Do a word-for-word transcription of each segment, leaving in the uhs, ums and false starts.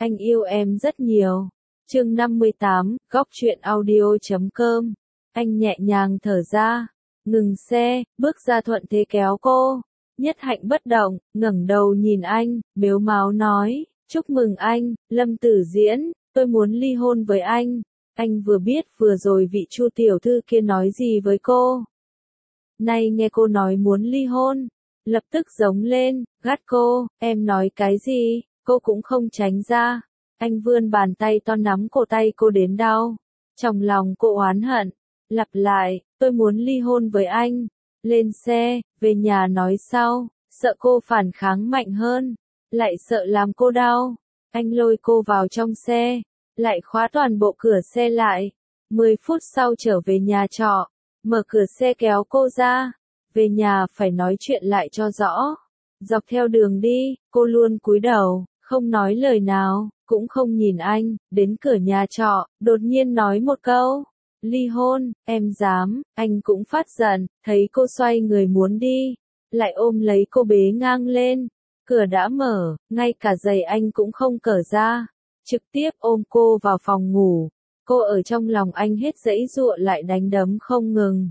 Anh yêu em rất nhiều. Chương năm mươi tám, góc truyện audio chấm com. Anh nhẹ nhàng thở ra, ngừng xe, bước ra thuận thế kéo cô. Nhất Hạnh bất động, ngẩng đầu nhìn anh, mếu máo nói, chúc mừng anh, Lâm Tử Diễn, tôi muốn ly hôn với anh. Anh vừa biết vừa rồi vị Chu tiểu thư kia nói gì với cô. Nay nghe cô nói muốn ly hôn, lập tức giống lên, gắt cô, em nói cái gì, cô cũng không tránh ra. Anh vươn bàn tay to nắm cổ tay cô đến đau. Trong lòng cô oán hận, lặp lại, tôi muốn ly hôn với anh. Lên xe, về nhà nói sau, sợ cô phản kháng mạnh hơn, lại sợ làm cô đau. Anh lôi cô vào trong xe, lại khóa toàn bộ cửa xe lại. Mười phút sau trở về nhà trọ, mở cửa xe kéo cô ra. Về nhà phải nói chuyện lại cho rõ. Dọc theo đường đi, cô luôn cúi đầu, không nói lời nào, cũng không nhìn anh. Đến cửa nhà trọ, đột nhiên nói một câu, ly hôn, em dám. Anh cũng phát giận, thấy cô xoay người muốn đi, lại ôm lấy cô bế ngang lên. Cửa đã mở, ngay cả giày anh cũng không cởi ra, trực tiếp ôm cô vào phòng ngủ. Cô ở trong lòng anh hết giãy giụa lại đánh đấm không ngừng.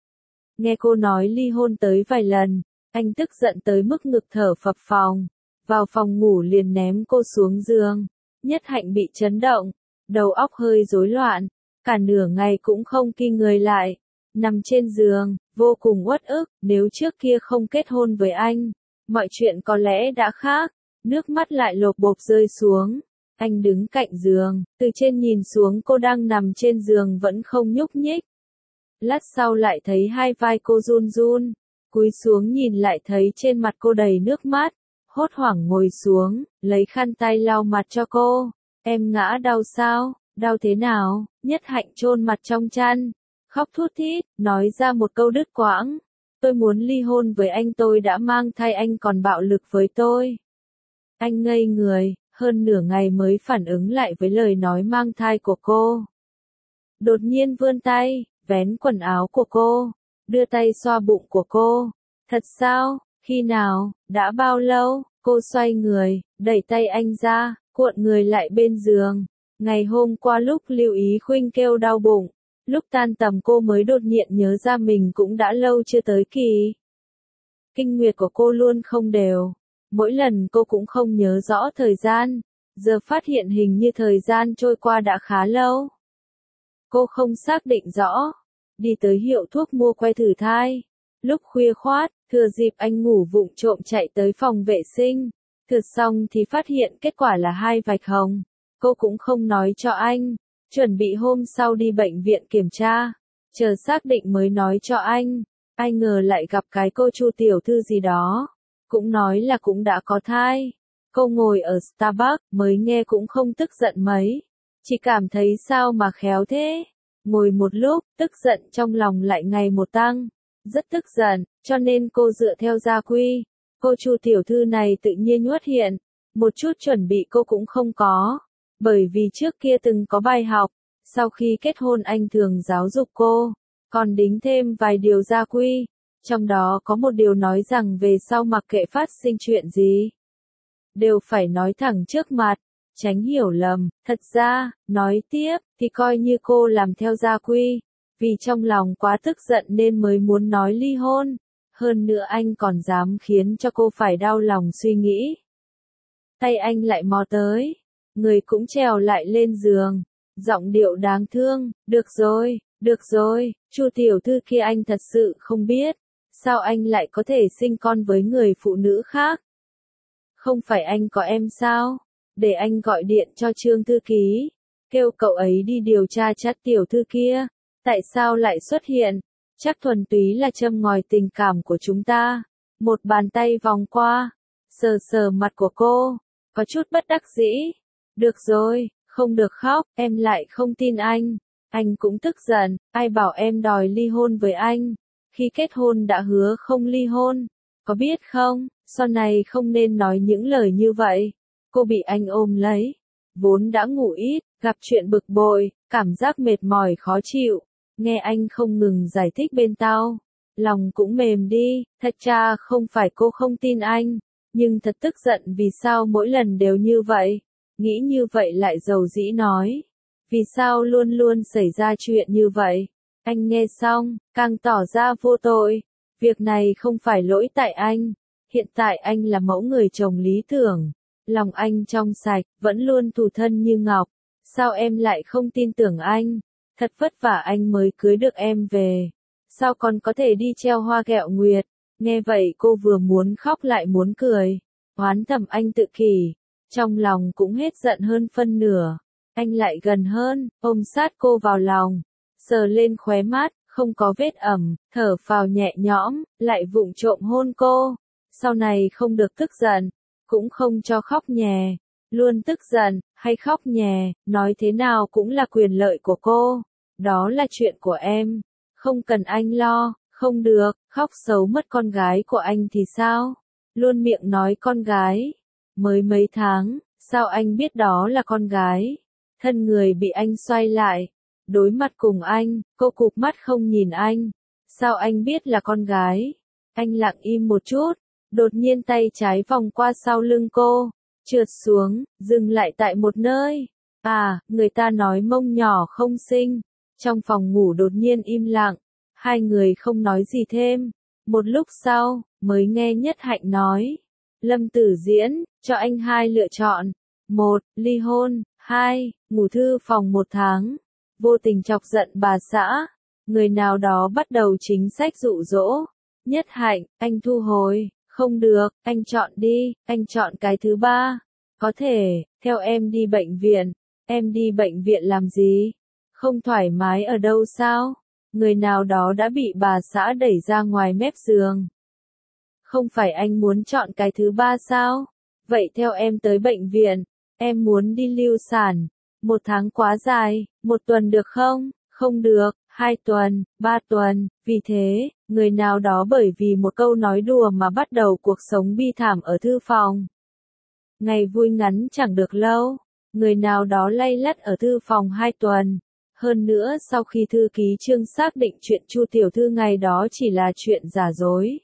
Nghe cô nói ly hôn tới vài lần, anh tức giận tới mức ngực thở phập phồng. Vào phòng ngủ liền ném cô xuống giường. Nhất Hạnh bị chấn động, đầu óc hơi rối loạn, cả nửa ngày cũng không ki người lại. Nằm trên giường, vô cùng uất ức, nếu trước kia không kết hôn với anh, mọi chuyện có lẽ đã khác. Nước mắt lại lộp bộp rơi xuống. Anh đứng cạnh giường, từ trên nhìn xuống cô đang nằm trên giường vẫn không nhúc nhích. Lát sau lại thấy hai vai cô run run, cúi xuống nhìn lại thấy trên mặt cô đầy nước mắt, hốt hoảng ngồi xuống, lấy khăn tay lau mặt cho cô. Em ngã đau sao, đau thế nào? Nhất Hạnh chôn mặt trong chăn, khóc thút thít, nói ra một câu đứt quãng. Tôi muốn ly hôn với anh, tôi đã mang thai, anh còn bạo lực với tôi. Anh ngây người, hơn nửa ngày mới phản ứng lại với lời nói mang thai của cô. Đột nhiên vươn tay, vén quần áo của cô, đưa tay xoa bụng của cô. Thật sao? Khi nào? Đã bao lâu? Cô xoay người, đẩy tay anh ra, cuộn người lại bên giường. Ngày hôm qua lúc Lưu Ý Khuynh kêu đau bụng, lúc tan tầm cô mới đột nhiên nhớ ra mình cũng đã lâu chưa tới kỳ. Kinh nguyệt của cô luôn không đều, mỗi lần cô cũng không nhớ rõ thời gian, giờ phát hiện hình như thời gian trôi qua đã khá lâu. Cô không xác định rõ, đi tới hiệu thuốc mua que thử thai. Lúc khuya khoát, thừa dịp anh ngủ vụng trộm chạy tới phòng vệ sinh. Thử xong thì phát hiện kết quả là hai vạch hồng. Cô cũng không nói cho anh, chuẩn bị hôm sau đi bệnh viện kiểm tra, chờ xác định mới nói cho anh. Ai ngờ lại gặp cái cô Chu tiểu thư gì đó, cũng nói là cũng đã có thai. Cô ngồi ở Starbucks, mới nghe cũng không tức giận mấy, chỉ cảm thấy sao mà khéo thế. Ngồi một lúc, tức giận trong lòng lại ngày một tăng, rất tức giận, cho nên cô dựa theo gia quy. Cô Chu tiểu thư này tự nhiên xuất hiện, một chút chuẩn bị cô cũng không có, bởi vì trước kia từng có bài học, sau khi kết hôn anh thường giáo dục cô, còn đính thêm vài điều gia quy, trong đó có một điều nói rằng về sau mặc kệ phát sinh chuyện gì, đều phải nói thẳng trước mặt, tránh hiểu lầm. Thật ra, nói tiếp, thì coi như cô làm theo gia quy, vì trong lòng quá tức giận nên mới muốn nói ly hôn. Hơn nữa anh còn dám khiến cho cô phải đau lòng suy nghĩ. Tay anh lại mò tới, người cũng trèo lại lên giường, giọng điệu đáng thương, được rồi, được rồi, Chu tiểu thư kia anh thật sự không biết, sao anh lại có thể sinh con với người phụ nữ khác. Không phải anh có em sao? Để anh gọi điện cho Trương thư ký, kêu cậu ấy đi điều tra chắc tiểu thư kia, tại sao lại xuất hiện, chắc thuần túy là châm ngòi tình cảm của chúng ta. Một bàn tay vòng qua, sờ sờ mặt của cô, có chút bất đắc dĩ. Được rồi, không được khóc, em lại không tin anh. Anh cũng tức giận, ai bảo em đòi ly hôn với anh, khi kết hôn đã hứa không ly hôn, có biết không, sau này không nên nói những lời như vậy. Cô bị anh ôm lấy, vốn đã ngủ ít, gặp chuyện bực bội, cảm giác mệt mỏi khó chịu, nghe anh không ngừng giải thích bên tao, lòng cũng mềm đi. Thật ra không phải cô không tin anh, nhưng thật tức giận vì sao mỗi lần đều như vậy. Nghĩ như vậy lại dầu dĩ nói. Vì sao luôn luôn xảy ra chuyện như vậy? Anh nghe xong, càng tỏ ra vô tội. Việc này không phải lỗi tại anh. Hiện tại anh là mẫu người chồng lý tưởng. Lòng anh trong sạch, vẫn luôn thủ thân như ngọc. Sao em lại không tin tưởng anh? Thật vất vả anh mới cưới được em về. Sao còn có thể đi treo hoa gẹo nguyệt? Nghe vậy cô vừa muốn khóc lại muốn cười. Oán thầm anh tự kỷ. Trong lòng cũng hết giận hơn phân nửa. Anh lại gần hơn, ôm sát cô vào lòng. Sờ lên khóe mắt, không có vết ẩm, thở phào nhẹ nhõm, lại vụng trộm hôn cô. Sau này không được tức giận, cũng không cho khóc nhè. Luôn tức giận, hay khóc nhè, nói thế nào cũng là quyền lợi của cô. Đó là chuyện của em. Không cần anh lo, không được, khóc xấu mất con gái của anh thì sao? Luôn miệng nói con gái. Mới mấy tháng, sao anh biết đó là con gái? Thân người bị anh xoay lại. Đối mặt cùng anh, cô cụp mắt không nhìn anh. Sao anh biết là con gái? Anh lặng im một chút. Đột nhiên tay trái vòng qua sau lưng cô. Trượt xuống, dừng lại tại một nơi. À, người ta nói mông nhỏ không xinh. Trong phòng ngủ đột nhiên im lặng. Hai người không nói gì thêm. Một lúc sau, mới nghe Nhất Hạnh nói. Lâm Tử Diễn, cho anh hai lựa chọn. Một, ly hôn. Hai, ngủ thư phòng một tháng. Vô tình chọc giận bà xã. Người nào đó bắt đầu chính sách dụ dỗ. Nhất Hạnh, anh thu hồi. Không được, anh chọn đi, anh chọn cái thứ ba. Có thể, theo em đi bệnh viện. Em đi bệnh viện làm gì? Không thoải mái ở đâu sao? Người nào đó đã bị bà xã đẩy ra ngoài mép giường. Không phải anh muốn chọn cái thứ ba sao? Vậy theo em tới bệnh viện. Em muốn đi lưu sản. Một tháng quá dài, một tuần được không? Không được, hai tuần, ba tuần. Vì thế, người nào đó bởi vì một câu nói đùa mà bắt đầu cuộc sống bi thảm ở thư phòng. Ngày vui ngắn chẳng được lâu. Người nào đó lay lắt ở thư phòng hai tuần. Hơn nữa sau khi thư ký Trương xác định chuyện Chu tiểu thư ngày đó chỉ là chuyện giả dối.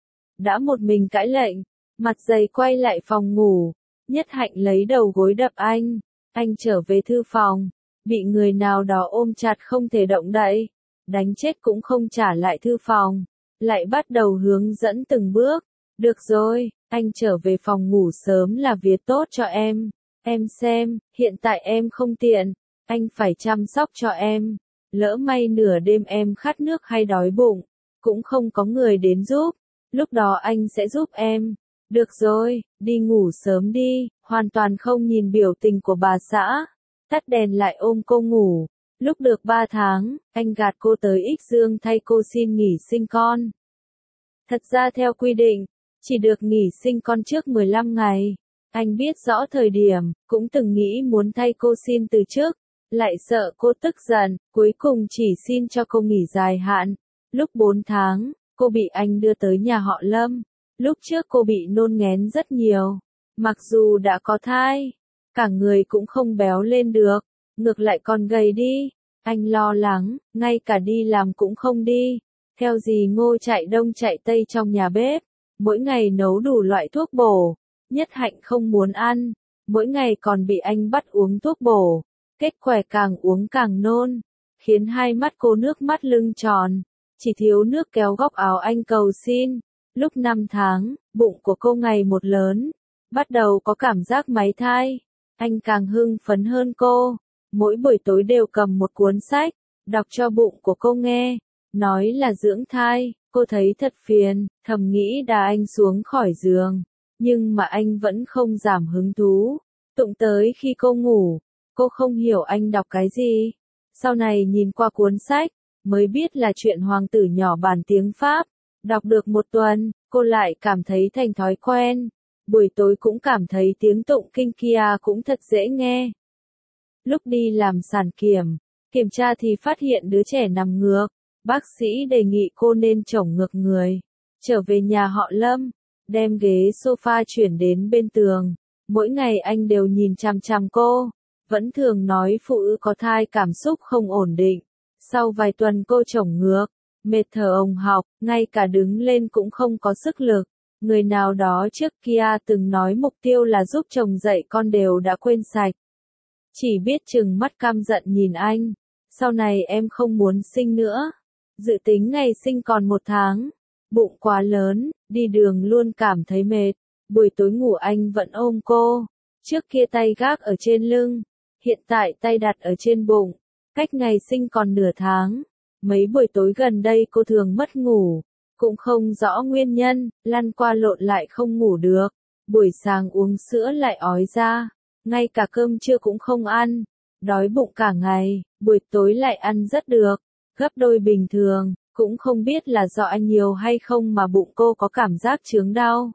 Đã một mình cãi lệnh, mặt dày quay lại phòng ngủ. Nhất Hạnh lấy đầu gối đập anh. Anh trở về thư phòng, bị người nào đó ôm chặt không thể động đậy. Đánh chết cũng không trả lại thư phòng. Lại bắt đầu hướng dẫn từng bước. Được rồi, anh trở về phòng ngủ sớm là việc tốt cho em. Em xem, hiện tại em không tiện. Anh phải chăm sóc cho em. Lỡ may nửa đêm em khát nước hay đói bụng, cũng không có người đến giúp. Lúc đó anh sẽ giúp em. Được rồi, đi ngủ sớm đi. Hoàn toàn không nhìn biểu tình của bà xã. Tắt đèn lại ôm cô ngủ. Lúc được ba tháng, anh gạt cô tới Ích Dương thay cô xin nghỉ sinh con. Thật ra theo quy định, chỉ được nghỉ sinh con trước mười lăm ngày. Anh biết rõ thời điểm, cũng từng nghĩ muốn thay cô xin từ trước. Lại sợ cô tức giận, cuối cùng chỉ xin cho cô nghỉ dài hạn. Lúc bốn tháng, cô bị anh đưa tới nhà họ Lâm. Lúc trước cô bị nôn nghén rất nhiều. Mặc dù đã có thai, cả người cũng không béo lên được, ngược lại còn gầy đi. Anh lo lắng, ngay cả đi làm cũng không đi. Theo dì Ngô chạy đông chạy tây trong nhà bếp, mỗi ngày nấu đủ loại thuốc bổ. Nhất Hạnh không muốn ăn, mỗi ngày còn bị anh bắt uống thuốc bổ. Kết quả càng uống càng nôn, khiến hai mắt cô nước mắt lưng tròn, chỉ thiếu nước kéo góc áo anh cầu xin. Lúc năm tháng, bụng của cô ngày một lớn, bắt đầu có cảm giác máy thai. Anh càng hưng phấn hơn cô, mỗi buổi tối đều cầm một cuốn sách, đọc cho bụng của cô nghe, nói là dưỡng thai. Cô thấy thật phiền, thầm nghĩ đá anh xuống khỏi giường, nhưng mà anh vẫn không giảm hứng thú. Tụng tới khi cô ngủ, cô không hiểu anh đọc cái gì. Sau này nhìn qua cuốn sách, mới biết là chuyện hoàng tử nhỏ bản tiếng Pháp. Đọc được một tuần, cô lại cảm thấy thành thói quen. Buổi tối cũng cảm thấy tiếng tụng kinh kia cũng thật dễ nghe. Lúc đi làm sản kiểm, kiểm tra thì phát hiện đứa trẻ nằm ngược. Bác sĩ đề nghị cô nên chổng ngược người. Trở về nhà họ Lâm, đem ghế sofa chuyển đến bên tường. Mỗi ngày anh đều nhìn chằm chằm cô. Vẫn thường nói phụ nữ có thai cảm xúc không ổn định. Sau vài tuần cô chổng ngược, mệt thở ồng hộc, ngay cả đứng lên cũng không có sức lực. Người nào đó trước kia từng nói mục tiêu là giúp chồng dạy con đều đã quên sạch. Chỉ biết trừng mắt căm giận nhìn anh. Sau này em không muốn sinh nữa. Dự tính ngày sinh còn một tháng. Bụng quá lớn, đi đường luôn cảm thấy mệt. Buổi tối ngủ anh vẫn ôm cô. Trước kia tay gác ở trên lưng. Hiện tại tay đặt ở trên bụng. Cách ngày sinh còn nửa tháng. Mấy buổi tối gần đây cô thường mất ngủ. Cũng không rõ nguyên nhân, lăn qua lộn lại không ngủ được. Buổi sáng uống sữa lại ói ra. Ngay cả cơm trưa cũng không ăn. Đói bụng cả ngày, buổi tối lại ăn rất được. Gấp đôi bình thường, cũng không biết là do ăn nhiều hay không mà bụng cô có cảm giác chướng đau.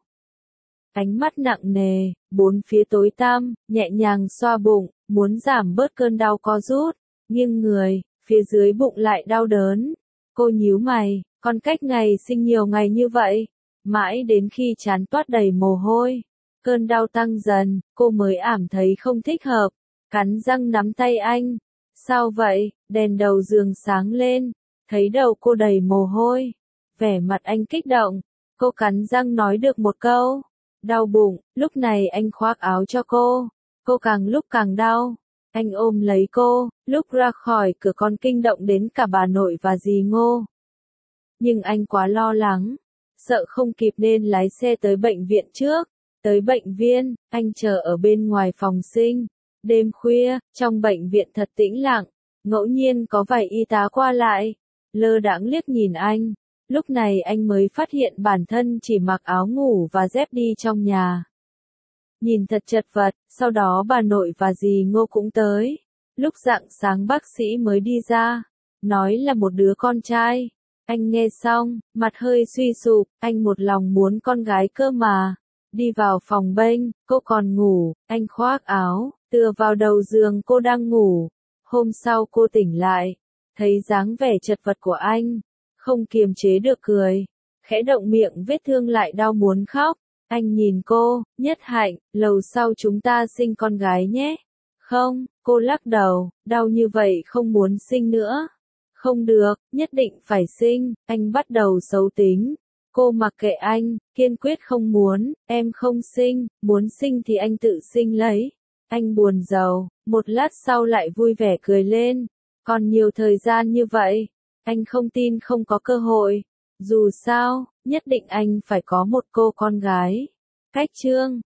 Ánh mắt nặng nề, bốn phía tối tăm, nhẹ nhàng xoa bụng, muốn giảm bớt cơn đau co rút. Nghiêng người, phía dưới bụng lại đau đớn. Cô nhíu mày, còn cách ngày sinh nhiều ngày như vậy. Mãi đến khi trán toát đầy mồ hôi. Cơn đau tăng dần, cô mới ảm thấy không thích hợp. Cắn răng nắm tay anh. Sao vậy? Đèn đầu giường sáng lên. Thấy đầu cô đầy mồ hôi. Vẻ mặt anh kích động. Cô cắn răng nói được một câu. Đau bụng, lúc này anh khoác áo cho cô. Cô càng lúc càng đau. Anh ôm lấy cô, lúc ra khỏi cửa con kinh động đến cả bà nội và dì Ngô. Nhưng anh quá lo lắng. Sợ không kịp nên lái xe tới bệnh viện trước. Tới bệnh viện, anh chờ ở bên ngoài phòng sinh. Đêm khuya, trong bệnh viện thật tĩnh lặng. Ngẫu nhiên có vài y tá qua lại. Lơ đãng liếc nhìn anh. Lúc này anh mới phát hiện bản thân chỉ mặc áo ngủ và dép đi trong nhà. Nhìn thật chật vật, sau đó bà nội và dì Ngô cũng tới. Lúc rạng sáng bác sĩ mới đi ra. Nói là một đứa con trai. Anh nghe xong, mặt hơi suy sụp, anh một lòng muốn con gái cơ mà. Đi vào phòng bênh, cô còn ngủ, anh khoác áo, tựa vào đầu giường cô đang ngủ. Hôm sau cô tỉnh lại, thấy dáng vẻ chật vật của anh, không kiềm chế được cười, khẽ động miệng vết thương lại đau muốn khóc. Anh nhìn cô, Nhất Hạnh, lầu sau chúng ta sinh con gái nhé. Không, cô lắc đầu, đau như vậy không muốn sinh nữa. Không được, nhất định phải sinh, anh bắt đầu xấu tính. Cô mặc kệ anh, kiên quyết không muốn, em không sinh, muốn sinh thì anh tự sinh lấy. Anh buồn rầu, một lát sau lại vui vẻ cười lên. Còn nhiều thời gian như vậy, anh không tin không có cơ hội. Dù sao, nhất định anh phải có một cô con gái. Cách chương